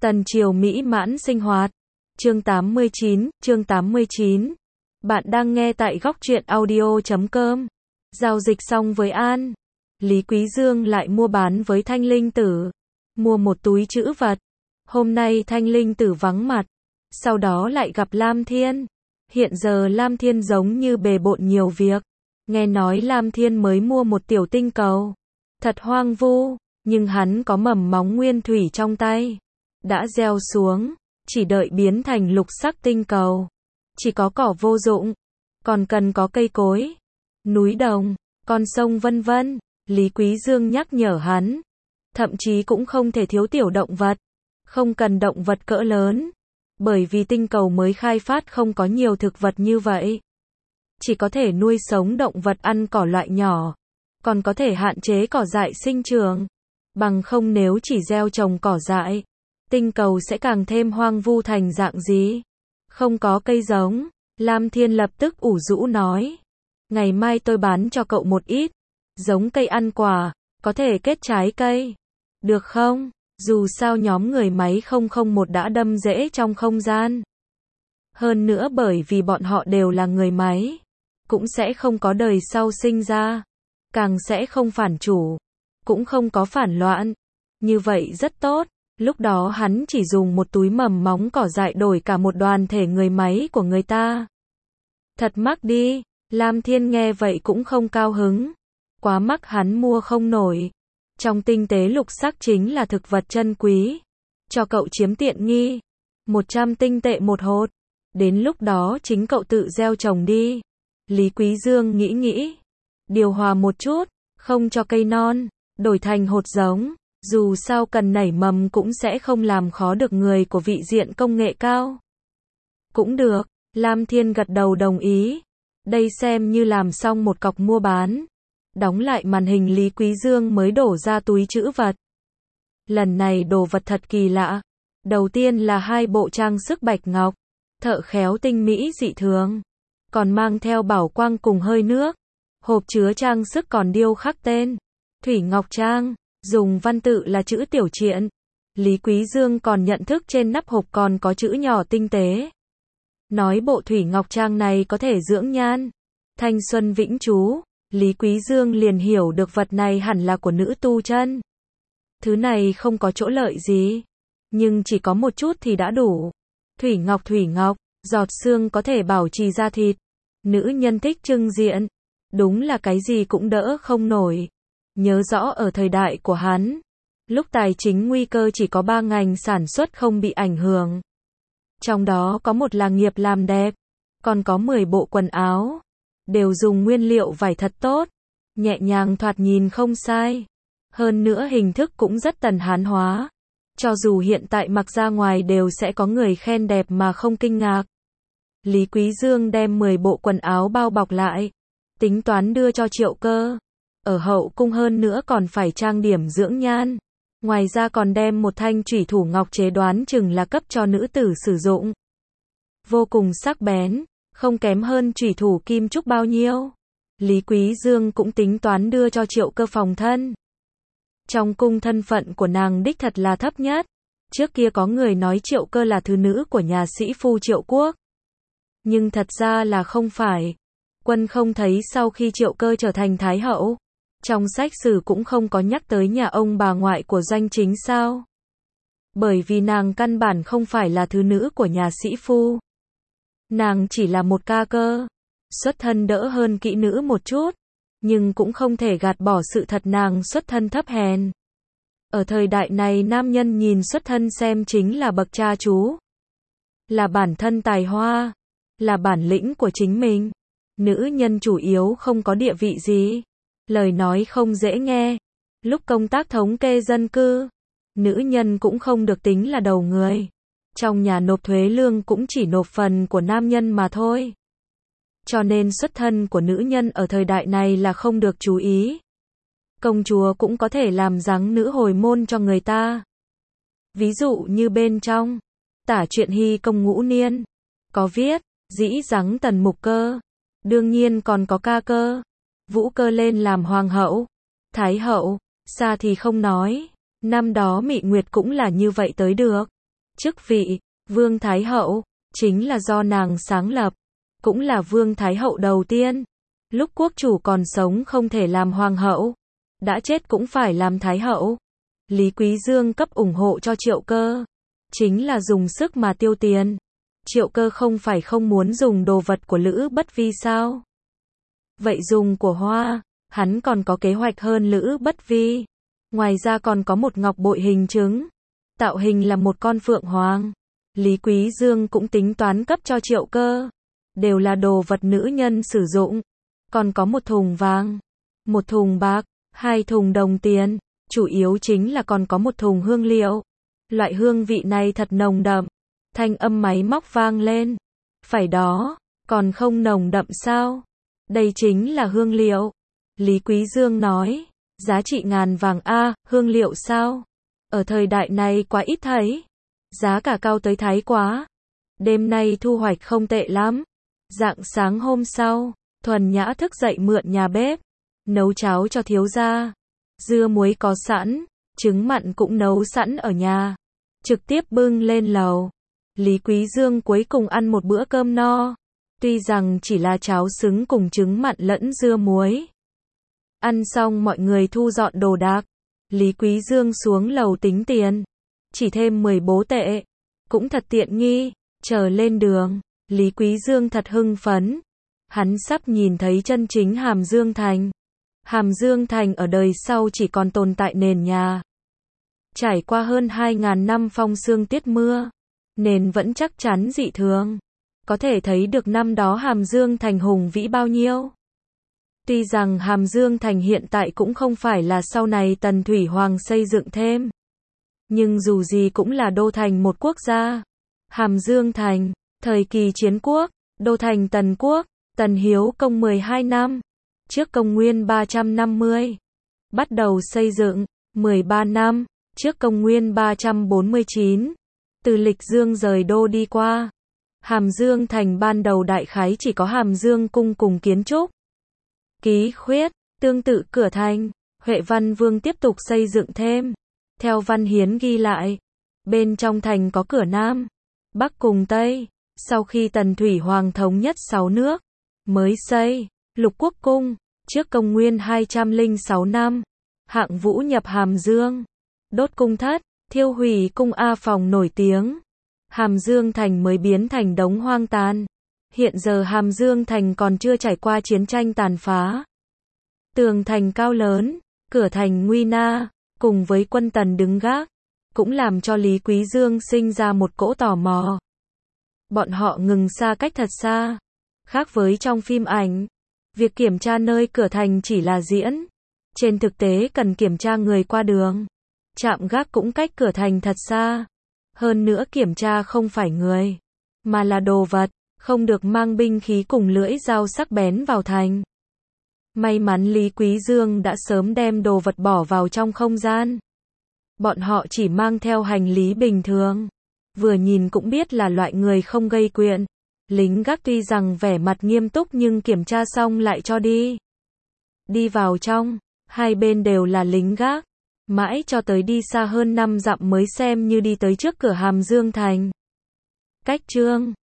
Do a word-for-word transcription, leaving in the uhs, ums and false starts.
Tần triều mỹ mãn sinh hoạt. Chương tám mươi chín, chương tám mươi chín. Bạn đang nghe tại góc truyện audio chấm com. Giao dịch xong với An, Lý Quý Dương lại mua bán với Thanh Linh Tử, mua một túi trữ vật. Hôm nay Thanh Linh Tử vắng mặt, sau đó lại gặp Lam Thiên. Hiện giờ Lam Thiên giống như bề bộn nhiều việc. Nghe nói Lam Thiên mới mua một tiểu tinh cầu, thật hoang vu, nhưng hắn có mầm móng nguyên thủy trong tay, đã gieo xuống, chỉ đợi biến thành lục sắc tinh cầu. Chỉ có cỏ vô dụng, còn cần có cây cối, núi đồng, con sông vân vân. Lý Quý Dương nhắc nhở hắn, thậm chí cũng không thể thiếu tiểu động vật, không cần động vật cỡ lớn, bởi vì tinh cầu mới khai phát không có nhiều thực vật như vậy. Chỉ có thể nuôi sống động vật ăn cỏ loại nhỏ, còn có thể hạn chế cỏ dại sinh trưởng. Bằng không nếu chỉ gieo trồng cỏ dại, tinh cầu sẽ càng thêm hoang vu thành dạng gì? Không có cây giống. Lam Thiên lập tức ủ rũ nói, ngày mai tôi bán cho cậu một ít giống cây ăn quả, có thể kết trái cây, được không? Dù sao nhóm người máy không không một đã đâm rễ trong không gian. Hơn nữa bởi vì bọn họ đều là người máy, cũng sẽ không có đời sau sinh ra, càng sẽ không phản chủ, cũng không có phản loạn. Như vậy rất tốt. Lúc đó hắn chỉ dùng một túi mầm móng cỏ dại đổi cả một đoàn thể người máy của người ta. Thật mắc đi. Lam Thiên nghe vậy cũng không cao hứng. Quá mắc hắn mua không nổi. Trong tinh tế lục sắc chính là thực vật chân quý. Cho cậu chiếm tiện nghi. một trăm tinh tệ một hột. Đến lúc đó chính cậu tự gieo trồng đi. Lý Quý Dương nghĩ nghĩ. Điều hòa một chút, không cho cây non, đổi thành hột giống. Dù sao cần nảy mầm cũng sẽ không làm khó được người của vị diện công nghệ cao. Cũng được. Lam Thiên gật đầu đồng ý. Đây xem như làm xong một cọc mua bán. Đóng lại màn hình, Lý Quý Dương mới đổ ra túi trữ vật. Lần này đồ vật thật kỳ lạ. Đầu tiên là hai bộ trang sức bạch ngọc, thợ khéo tinh mỹ dị thường, còn mang theo bảo quang cùng hơi nước. Hộp chứa trang sức còn điêu khắc tên Thủy Ngọc Trang, dùng văn tự là chữ tiểu triện. Lý Quý Dương còn nhận thức trên nắp hộp còn có chữ nhỏ tinh tế. Nói bộ Thủy Ngọc Trang này có thể dưỡng nhan, thanh xuân vĩnh trú. Lý Quý Dương liền hiểu được vật này hẳn là của nữ tu chân. Thứ này không có chỗ lợi gì, nhưng chỉ có một chút thì đã đủ. Thủy Ngọc Thủy Ngọc, giọt xương có thể bảo trì da thịt. Nữ nhân thích trưng diện, đúng là cái gì cũng đỡ không nổi. Nhớ rõ ở thời đại của hắn, lúc tài chính nguy cơ chỉ có ba ngành sản xuất không bị ảnh hưởng. Trong đó có một là nghiệp làm đẹp, còn có mười bộ quần áo, đều dùng nguyên liệu vải thật tốt, nhẹ nhàng thoạt nhìn không sai. Hơn nữa hình thức cũng rất tần hán hóa. Cho dù hiện tại mặc ra ngoài đều sẽ có người khen đẹp mà không kinh ngạc. Lý Quý Dương đem mười bộ quần áo bao bọc lại, tính toán đưa cho Triệu Cơ. Ở hậu cung hơn nữa còn phải trang điểm dưỡng nhan. Ngoài ra còn đem một thanh chủy thủ ngọc chế đoán chừng là cấp cho nữ tử sử dụng. Vô cùng sắc bén, không kém hơn chủy thủ kim trúc bao nhiêu. Lý Quý Dương cũng tính toán đưa cho Triệu Cơ phòng thân. Trong cung thân phận của nàng đích thật là thấp nhất. Trước kia có người nói Triệu Cơ là thứ nữ của nhà sĩ phu Triệu Quốc. Nhưng thật ra là không phải. Quân không thấy sau khi Triệu Cơ trở thành Thái Hậu, trong sách sử cũng không có nhắc tới nhà ông bà ngoại của Doanh Chính sao? Bởi vì nàng căn bản không phải là thứ nữ của nhà sĩ phu. Nàng chỉ là một ca cơ, xuất thân đỡ hơn kỹ nữ một chút, nhưng cũng không thể gạt bỏ sự thật nàng xuất thân thấp hèn. Ở thời đại này nam nhân nhìn xuất thân xem chính là bậc cha chú, là bản thân tài hoa, là bản lĩnh của chính mình. Nữ nhân chủ yếu không có địa vị gì, lời nói không dễ nghe. Lúc công tác thống kê dân cư, nữ nhân cũng không được tính là đầu người. Trong nhà nộp thuế lương cũng chỉ nộp phần của nam nhân mà thôi. Cho nên xuất thân của nữ nhân ở thời đại này là không được chú ý. Công chúa cũng có thể làm dáng nữ hồi môn cho người ta. Ví dụ như bên trong tả truyện Hy Công Ngũ Niên, có viết, dĩ dáng Tần Mục Cơ. Đương nhiên còn có ca cơ, Vũ Cơ lên làm hoàng hậu, thái hậu, xa thì không nói. Năm đó Mị Nguyệt cũng là như vậy tới được. Chức vị Vương Thái Hậu chính là do nàng sáng lập, cũng là Vương Thái Hậu đầu tiên. Lúc quốc chủ còn sống không thể làm hoàng hậu, đã chết cũng phải làm thái hậu. Lý Quý Dương cấp ủng hộ cho Triệu Cơ, chính là dùng sức mà tiêu tiền. Triệu Cơ không phải không muốn dùng đồ vật của Lữ Bất Vi sao? Vậy dùng của Hoa, hắn còn có kế hoạch hơn Lữ Bất Vi. Ngoài ra còn có một ngọc bội hình trứng, tạo hình là một con phượng hoàng. Lý Quý Dương cũng tính toán cấp cho Triệu Cơ, đều là đồ vật nữ nhân sử dụng. Còn có một thùng vàng, một thùng bạc, hai thùng đồng tiền, chủ yếu chính là còn có một thùng hương liệu. Loại hương vị này thật nồng đậm. Thanh âm máy móc vang lên. Phải đó, còn không nồng đậm sao? Đây chính là hương liệu. Lý Quý Dương nói, giá trị ngàn vàng a, hương liệu sao? Ở thời đại này quá ít thấy. Giá cả cao tới thái quá. Đêm nay thu hoạch không tệ lắm. Rạng sáng hôm sau, Thuần Nhã thức dậy mượn nhà bếp, nấu cháo cho thiếu gia. Dưa muối có sẵn, trứng mặn cũng nấu sẵn ở nhà, trực tiếp bưng lên lầu. Lý Quý Dương cuối cùng ăn một bữa cơm no, tuy rằng chỉ là cháo xứng cùng trứng mặn lẫn dưa muối. Ăn xong mọi người thu dọn đồ đạc, Lý Quý Dương xuống lầu tính tiền, chỉ thêm mười bố tệ, cũng thật tiện nghi. Chờ lên đường, Lý Quý Dương thật hưng phấn, hắn sắp nhìn thấy chân chính Hàm Dương Thành. Hàm Dương Thành ở đời sau chỉ còn tồn tại nền nhà. Trải qua hơn hai ngàn năm phong sương tiết mưa, nền vẫn chắc chắn dị thường. Có thể thấy được năm đó Hàm Dương Thành hùng vĩ bao nhiêu. Tuy rằng Hàm Dương Thành hiện tại cũng không phải là sau này Tần Thủy Hoàng xây dựng thêm, nhưng dù gì cũng là đô thành một quốc gia. Hàm Dương Thành, thời kỳ chiến quốc, đô thành Tần Quốc, Tần Hiếu Công mười hai năm, trước công nguyên ba trăm năm mươi. Bắt đầu xây dựng, mười ba năm, trước công nguyên ba trăm bốn mươi chín. Từ Lịch Dương rời đô đi qua. Hàm Dương Thành ban đầu đại khái chỉ có Hàm Dương Cung cùng kiến trúc. Ký khuyết, tương tự cửa thành, Huệ Văn Vương tiếp tục xây dựng thêm. Theo văn hiến ghi lại, bên trong thành có cửa Nam, Bắc cùng Tây. Sau khi Tần Thủy Hoàng thống nhất sáu nước, mới xây Lục Quốc Cung, trước công nguyên hai trăm lẻ sáu năm. Hạng Vũ nhập Hàm Dương, đốt cung thất, thiêu hủy cung A Phòng nổi tiếng. Hàm Dương Thành mới biến thành đống hoang tàn. Hiện giờ Hàm Dương Thành còn chưa trải qua chiến tranh tàn phá. Tường thành cao lớn, cửa thành nguy nga, cùng với quân Tần đứng gác, cũng làm cho Lý Quý Dương sinh ra một cỗ tò mò. Bọn họ ngừng xa cách thật xa. Khác với trong phim ảnh, việc kiểm tra nơi cửa thành chỉ là diễn. Trên thực tế cần kiểm tra người qua đường. Trạm gác cũng cách cửa thành thật xa. Hơn nữa kiểm tra không phải người, mà là đồ vật, không được mang binh khí cùng lưỡi dao sắc bén vào thành. May mắn Lý Quý Dương đã sớm đem đồ vật bỏ vào trong không gian. Bọn họ chỉ mang theo hành lý bình thường. Vừa nhìn cũng biết là loại người không gây chuyện. Lính gác tuy rằng vẻ mặt nghiêm túc nhưng kiểm tra xong lại cho đi. Đi vào trong, hai bên đều là lính gác. Mãi cho tới đi xa hơn năm dặm mới xem như đi tới trước cửa Hàm Dương Thành. Cách chương